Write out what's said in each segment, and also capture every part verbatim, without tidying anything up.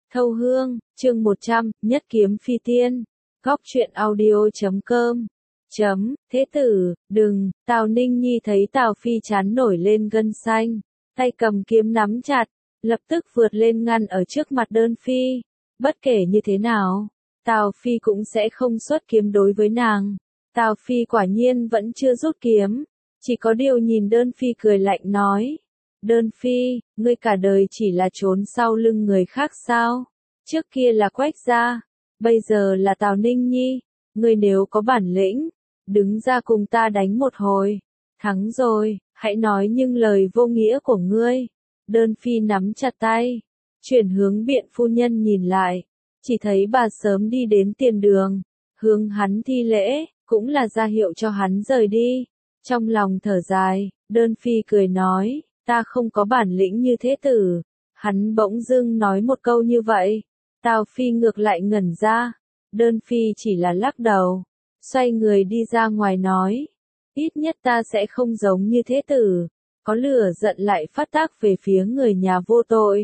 Thâu Hương, chương một trăm, Nhất kiếm phi tiên. Góc truyện audio chấm com. Chấm, thế tử, đừng, Tào Ninh Nhi thấy Tào Phi chán nổi lên gân xanh, tay cầm kiếm nắm chặt, lập tức vượt lên ngăn ở trước mặt đơn phi. Bất kể như thế nào, Tào Phi cũng sẽ không xuất kiếm đối với nàng. Tào Phi quả nhiên vẫn chưa rút kiếm, chỉ có điều nhìn đơn phi cười lạnh nói. Đơn phi, ngươi cả đời chỉ là trốn sau lưng người khác sao? Trước kia là Quách gia, bây giờ là Tào Ninh Nhi, ngươi nếu có bản lĩnh, đứng ra cùng ta đánh một hồi. Thắng rồi, hãy nói những lời vô nghĩa của ngươi. Đơn phi nắm chặt tay, chuyển hướng Biện phu nhân nhìn lại, chỉ thấy bà sớm đi đến tiền đường, hướng hắn thi lễ, cũng là ra hiệu cho hắn rời đi. Trong lòng thở dài, đơn phi cười nói, ta không có bản lĩnh như thế tử. Hắn bỗng dưng nói một câu như vậy, Tào Phi ngược lại ngẩn ra, đơn phi chỉ là lắc đầu, xoay người đi ra ngoài nói, ít nhất ta sẽ không giống như thế tử, có lửa giận lại phát tác về phía người nhà vô tội.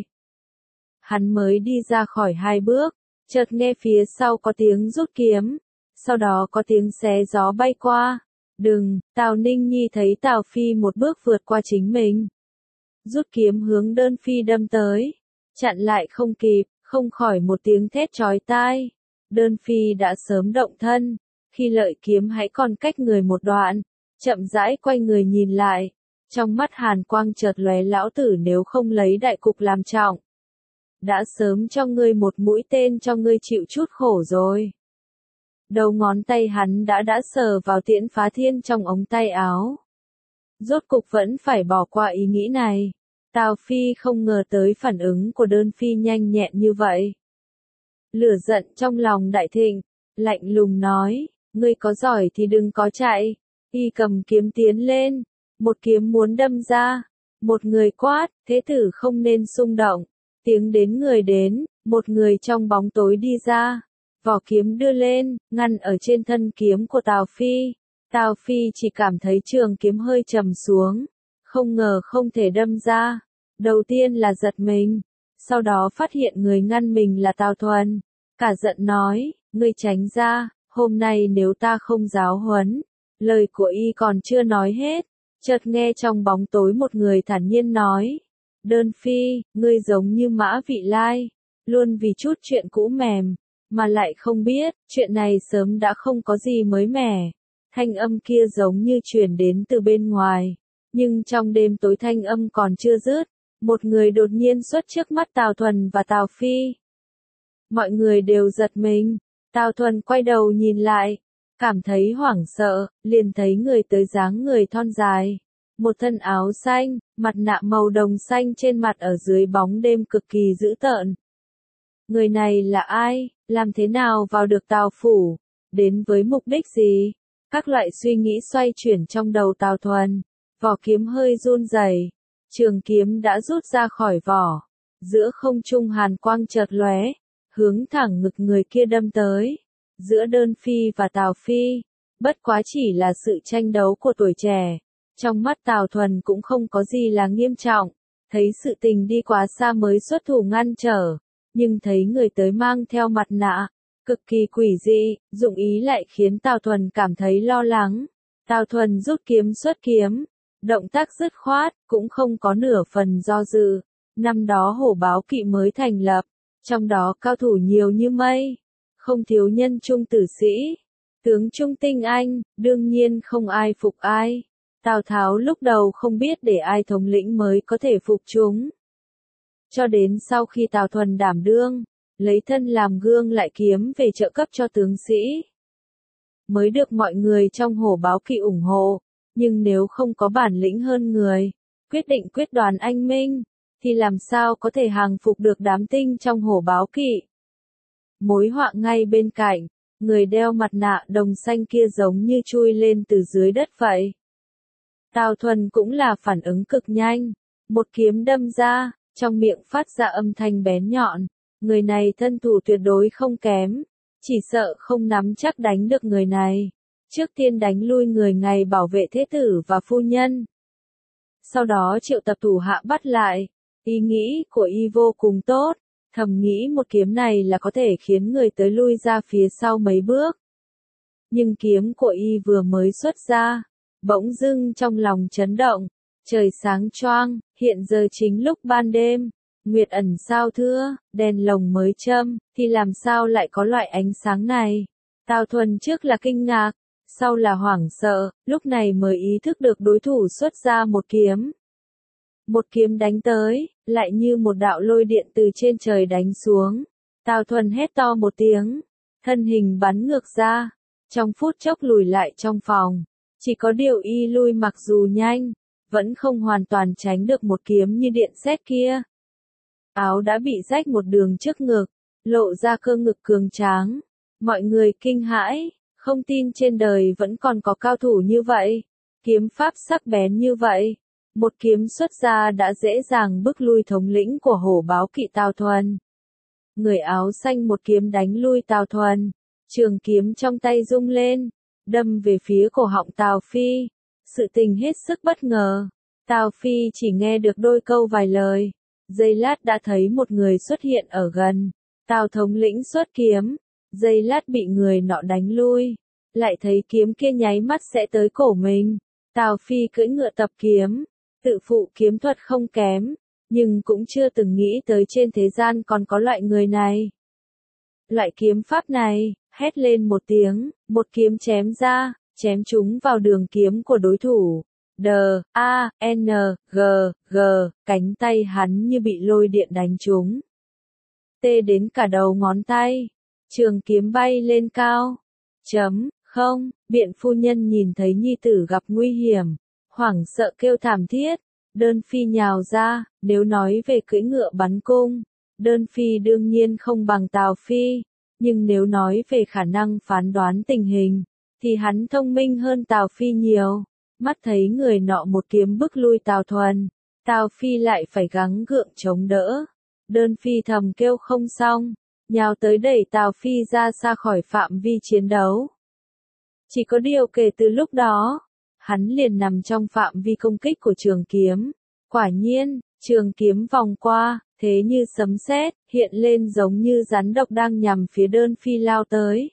Hắn mới đi ra khỏi hai bước, chợt nghe phía sau có tiếng rút kiếm, sau đó có tiếng xé gió bay qua. Đừng, Tào Ninh Nhi thấy Tào Phi một bước vượt qua chính mình, rút kiếm hướng đơn phi đâm tới, chặn lại không kịp, không khỏi một tiếng thét chói tai. Đơn phi đã sớm động thân, khi lợi kiếm hãy còn cách người một đoạn, chậm rãi quay người nhìn lại, trong mắt hàn quang chợt lóe, lão tử nếu không lấy đại cục làm trọng, đã sớm cho ngươi một mũi tên cho ngươi chịu chút khổ rồi. Đầu ngón tay hắn đã đã sờ vào tiễn phá thiên trong ống tay áo. Rốt cục vẫn phải bỏ qua ý nghĩ này. Tào Phi không ngờ tới phản ứng của đơn phi nhanh nhẹn như vậy. Lửa giận trong lòng đại thịnh, lạnh lùng nói, ngươi có giỏi thì đừng có chạy. Y cầm kiếm tiến lên, một kiếm muốn đâm ra, một người quát, thế tử không nên xung động. Tiếng đến người đến, một người trong bóng tối đi ra, vỏ kiếm đưa lên, ngăn ở trên thân kiếm của Tào Phi. Tào Phi chỉ cảm thấy trường kiếm hơi trầm xuống, không ngờ không thể đâm ra. Đầu tiên là giật mình, sau đó phát hiện người ngăn mình là Tào Thuần, cả giận nói, ngươi tránh ra, hôm nay nếu ta không giáo huấn. Lời của y còn chưa nói hết, chợt nghe trong bóng tối một người thản nhiên nói, đơn phi, ngươi giống như Mã Vị Lai, luôn vì chút chuyện cũ mềm, mà lại không biết, chuyện này sớm đã không có gì mới mẻ. Thanh âm kia giống như truyền đến từ bên ngoài, nhưng trong đêm tối thanh âm còn chưa dứt, một người đột nhiên xuất trước mắt Tào Thuần và Tào Phi. Mọi người đều giật mình, Tào Thuần quay đầu nhìn lại, cảm thấy hoảng sợ, liền thấy người tới dáng người thon dài, một thân áo xanh, mặt nạ màu đồng xanh trên mặt ở dưới bóng đêm cực kỳ dữ tợn. Người này là ai, làm thế nào vào được Tào phủ, đến với mục đích gì? Các loại suy nghĩ xoay chuyển trong đầu Tào Thuần, vỏ kiếm hơi run rẩy, trường kiếm đã rút ra khỏi vỏ, giữa không trung hàn quang chợt lóe, hướng thẳng ngực người kia đâm tới. Giữa đơn phi và Tào Phi, bất quá chỉ là sự tranh đấu của tuổi trẻ, trong mắt Tào Thuần cũng không có gì là nghiêm trọng, thấy sự tình đi quá xa mới xuất thủ ngăn trở, nhưng thấy người tới mang theo mặt nạ, cực kỳ quỷ dị, dụng ý lại khiến Tào Thuần cảm thấy lo lắng. Tào Thuần rút kiếm xuất kiếm, động tác dứt khoát, cũng không có nửa phần do dự. Năm đó Hổ Báo Kỵ mới thành lập, trong đó cao thủ nhiều như mây, không thiếu nhân trung tử sĩ, tướng trung tinh anh, đương nhiên không ai phục ai. Tào Tháo lúc đầu không biết để ai thống lĩnh mới có thể phục chúng. Cho đến sau khi Tào Thuần đảm đương, lấy thân làm gương lại kiếm về trợ cấp cho tướng sĩ, mới được mọi người trong Hổ Báo Kỵ ủng hộ. Nhưng nếu không có bản lĩnh hơn người, quyết định quyết đoán anh minh, thì làm sao có thể hàng phục được đám tinh trong Hổ Báo Kỵ. Mối họa ngay bên cạnh, người đeo mặt nạ đồng xanh kia giống như chui lên từ dưới đất vậy. Tào Thuần cũng là phản ứng cực nhanh, một kiếm đâm ra, trong miệng phát ra âm thanh bén nhọn. Người này thân thủ tuyệt đối không kém, chỉ sợ không nắm chắc đánh được người này. Trước tiên đánh lui người ngày bảo vệ thế tử và phu nhân, sau đó triệu tập thủ hạ bắt lại. Ý nghĩ của y vô cùng tốt, thầm nghĩ một kiếm này là có thể khiến người tới lui ra phía sau mấy bước. Nhưng kiếm của y vừa mới xuất ra, bỗng dưng trong lòng chấn động, trời sáng choang, hiện giờ chính lúc ban đêm, nguyệt ẩn sao thưa, đèn lồng mới châm, thì làm sao lại có loại ánh sáng này. Tào Thuần trước là kinh ngạc, sau là hoảng sợ, lúc này mới ý thức được đối thủ xuất ra một kiếm. Một kiếm đánh tới, lại như một đạo lôi điện từ trên trời đánh xuống. Tào Thuần hét to một tiếng, thân hình bắn ngược ra, trong phút chốc lùi lại trong phòng. Chỉ có điều y lui mặc dù nhanh, vẫn không hoàn toàn tránh được một kiếm như điện sét kia. Áo đã bị rách một đường trước ngực, lộ ra cơ ngực cường tráng. Mọi người kinh hãi, không tin trên đời vẫn còn có cao thủ như vậy, kiếm pháp sắc bén như vậy. Một kiếm xuất ra đã dễ dàng bức lui thống lĩnh của hổ báo kỵ Tào Thuần. Người áo xanh một kiếm đánh lui Tào Thuần, trường kiếm trong tay rung lên, đâm về phía cổ họng Tào Phi. Sự tình hết sức bất ngờ, Tào Phi chỉ nghe được đôi câu vài lời, giây lát đã thấy một người xuất hiện ở gần. Tào thống lĩnh xuất kiếm, giây lát bị người nọ đánh lui, lại thấy kiếm kia nháy mắt sẽ tới cổ mình. Tào Phi cưỡi ngựa tập kiếm, tự phụ kiếm thuật không kém, nhưng cũng chưa từng nghĩ tới trên thế gian còn có loại người này. Loại kiếm pháp này, hét lên một tiếng, một kiếm chém ra, chém trúng vào đường kiếm của đối thủ. D, A, N, G, G, cánh tay hắn như bị lôi điện đánh trúng. Tê đến cả đầu ngón tay, trường kiếm bay lên cao. Chấm, không, biện phu nhân nhìn thấy nhi tử gặp nguy hiểm, hoảng sợ kêu thảm thiết. Đơn Phi nhào ra, nếu nói về cưỡi ngựa bắn cung, Đơn Phi đương nhiên không bằng Tào Phi, nhưng nếu nói về khả năng phán đoán tình hình, thì hắn thông minh hơn Tào Phi nhiều. Mắt thấy người nọ một kiếm bức lui Tào Thuần, Tào Phi lại phải gắng gượng chống đỡ. Đơn Phi thầm kêu không xong, nhào tới đẩy Tào Phi ra xa khỏi phạm vi chiến đấu. Chỉ có điều kể từ lúc đó, hắn liền nằm trong phạm vi công kích của trường kiếm. Quả nhiên, trường kiếm vòng qua, thế như sấm sét, hiện lên giống như rắn độc đang nhằm phía Đơn Phi lao tới.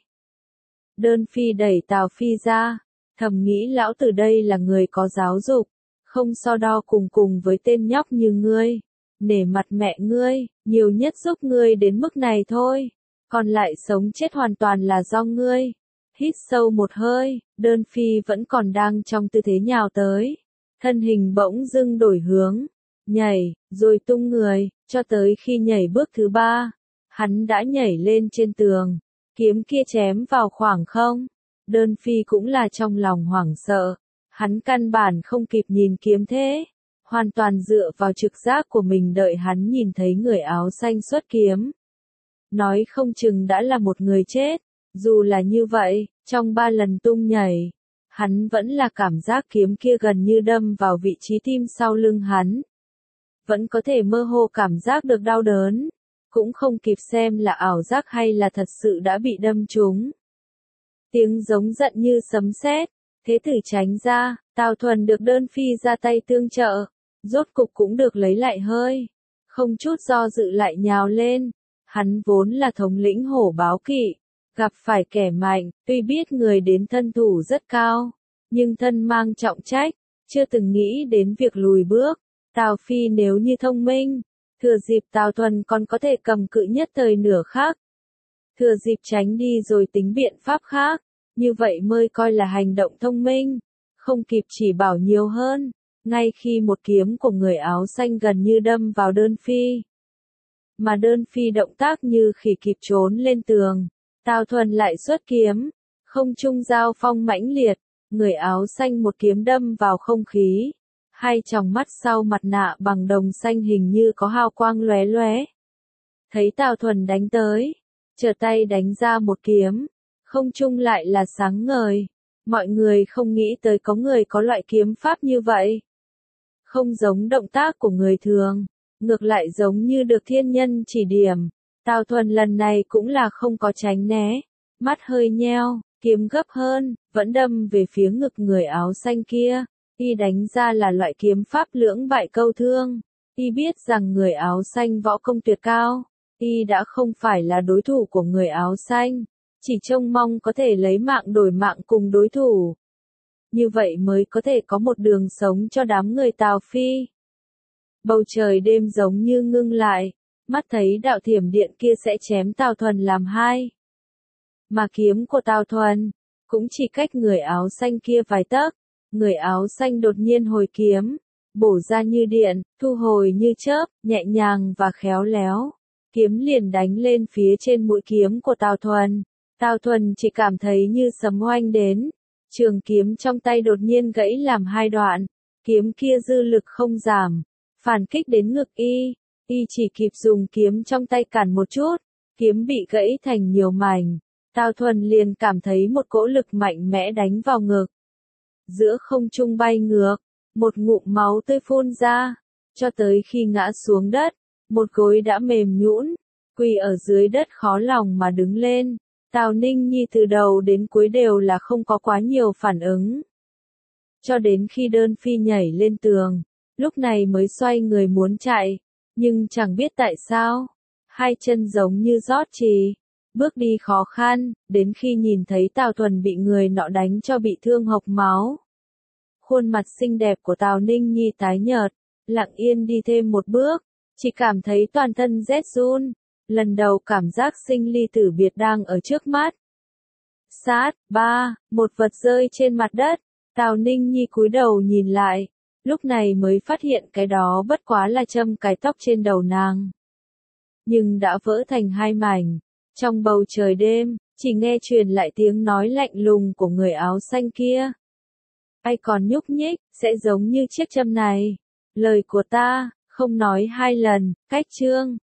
Đơn Phi đẩy Tào Phi ra, thầm nghĩ lão tử đây là người có giáo dục, không so đo cùng cùng với tên nhóc như ngươi. Nể mặt mẹ ngươi, nhiều nhất giúp ngươi đến mức này thôi, còn lại sống chết hoàn toàn là do ngươi. Hít sâu một hơi, Đơn Phi vẫn còn đang trong tư thế nhào tới. Thân hình bỗng dưng đổi hướng, nhảy, rồi tung người, cho tới khi nhảy bước thứ ba, hắn đã nhảy lên trên tường, kiếm kia chém vào khoảng không. Đơn Phi cũng là trong lòng hoảng sợ, hắn căn bản không kịp nhìn kiếm thế, hoàn toàn dựa vào trực giác của mình đợi hắn nhìn thấy người áo xanh xuất kiếm. Nói không chừng đã là một người chết, dù là như vậy, trong ba lần tung nhảy, hắn vẫn là cảm giác kiếm kia gần như đâm vào vị trí tim sau lưng hắn. Vẫn có thể mơ hồ cảm giác được đau đớn, cũng không kịp xem là ảo giác hay là thật sự đã bị đâm trúng. Tiếng giống giận như sấm sét, thế tử tránh ra, Tào Thuần được Đơn Phi ra tay tương trợ, rốt cục cũng được lấy lại hơi, không chút do dự lại nhào lên. Hắn vốn là thống lĩnh hổ báo kỵ, gặp phải kẻ mạnh, tuy biết người đến thân thủ rất cao, nhưng thân mang trọng trách, chưa từng nghĩ đến việc lùi bước. Tào Phi nếu như thông minh, thừa dịp Tào Thuần còn có thể cầm cự nhất thời nửa khắc, thừa dịp tránh đi rồi tính biện pháp khác, như vậy mới coi là hành động thông minh, không kịp chỉ bảo nhiều hơn, ngay khi một kiếm của người áo xanh gần như đâm vào Đơn Phi. Mà Đơn Phi động tác như khỉ kịp trốn lên tường, Tào Thuần lại xuất kiếm, không trung giao phong mãnh liệt, người áo xanh một kiếm đâm vào không khí, hai tròng mắt sau mặt nạ bằng đồng xanh hình như có hào quang lóe lóe. Thấy Tào Thuần đánh tới, trở tay đánh ra một kiếm, không trung lại là sáng ngời, mọi người không nghĩ tới có người có loại kiếm pháp như vậy. Không giống động tác của người thường, ngược lại giống như được thiên nhân chỉ điểm. Tào Thuần lần này cũng là không có tránh né, mắt hơi nheo, kiếm gấp hơn, vẫn đâm về phía ngực người áo xanh kia. Y đánh ra là loại kiếm pháp lưỡng bại câu thương. Y biết rằng người áo xanh võ công tuyệt cao, y đã không phải là đối thủ của người áo xanh, chỉ trông mong có thể lấy mạng đổi mạng cùng đối thủ. Như vậy mới có thể có một đường sống cho đám người Tào Phi. Bầu trời đêm giống như ngưng lại, mắt thấy đạo thiểm điện kia sẽ chém Tào Thuần làm hai. Mà kiếm của Tào Thuần cũng chỉ cách người áo xanh kia vài tấc. Người áo xanh đột nhiên hồi kiếm, bổ ra như điện, thu hồi như chớp, nhẹ nhàng và khéo léo. Kiếm liền đánh lên phía trên mũi kiếm của Tào Thuần. Tào Thuần chỉ cảm thấy như sấm oanh đến. Trường kiếm trong tay đột nhiên gãy làm hai đoạn. Kiếm kia dư lực không giảm, phản kích đến ngực y. Y chỉ kịp dùng kiếm trong tay cản một chút. Kiếm bị gãy thành nhiều mảnh. Tào Thuần liền cảm thấy một cỗ lực mạnh mẽ đánh vào ngực. Giữa không trung bay ngược, một ngụm máu tươi phun ra, cho tới khi ngã xuống đất, một gối đã mềm nhũn, quỳ ở dưới đất khó lòng mà đứng lên. Tào Ninh Nhi từ đầu đến cuối đều là không có quá nhiều phản ứng. Cho đến khi Đơn Phi nhảy lên tường, lúc này mới xoay người muốn chạy, nhưng chẳng biết tại sao, hai chân giống như rót trì. Bước đi khó khăn, đến khi nhìn thấy Tào Thuần bị người nọ đánh cho bị thương hộc máu. Khuôn mặt xinh đẹp của Tào Ninh Nhi tái nhợt, lặng yên đi thêm một bước, chỉ cảm thấy toàn thân rét run, lần đầu cảm giác sinh ly tử biệt đang ở trước mắt. Sát, ba, một vật rơi trên mặt đất, Tào Ninh Nhi cúi đầu nhìn lại, lúc này mới phát hiện cái đó bất quá là châm cái tóc trên đầu nàng. Nhưng đã vỡ thành hai mảnh. Trong bầu trời đêm, chỉ nghe truyền lại tiếng nói lạnh lùng của người áo xanh kia. Ai còn nhúc nhích, sẽ giống như chiếc châm này. Lời của ta, không nói hai lần, cách chương.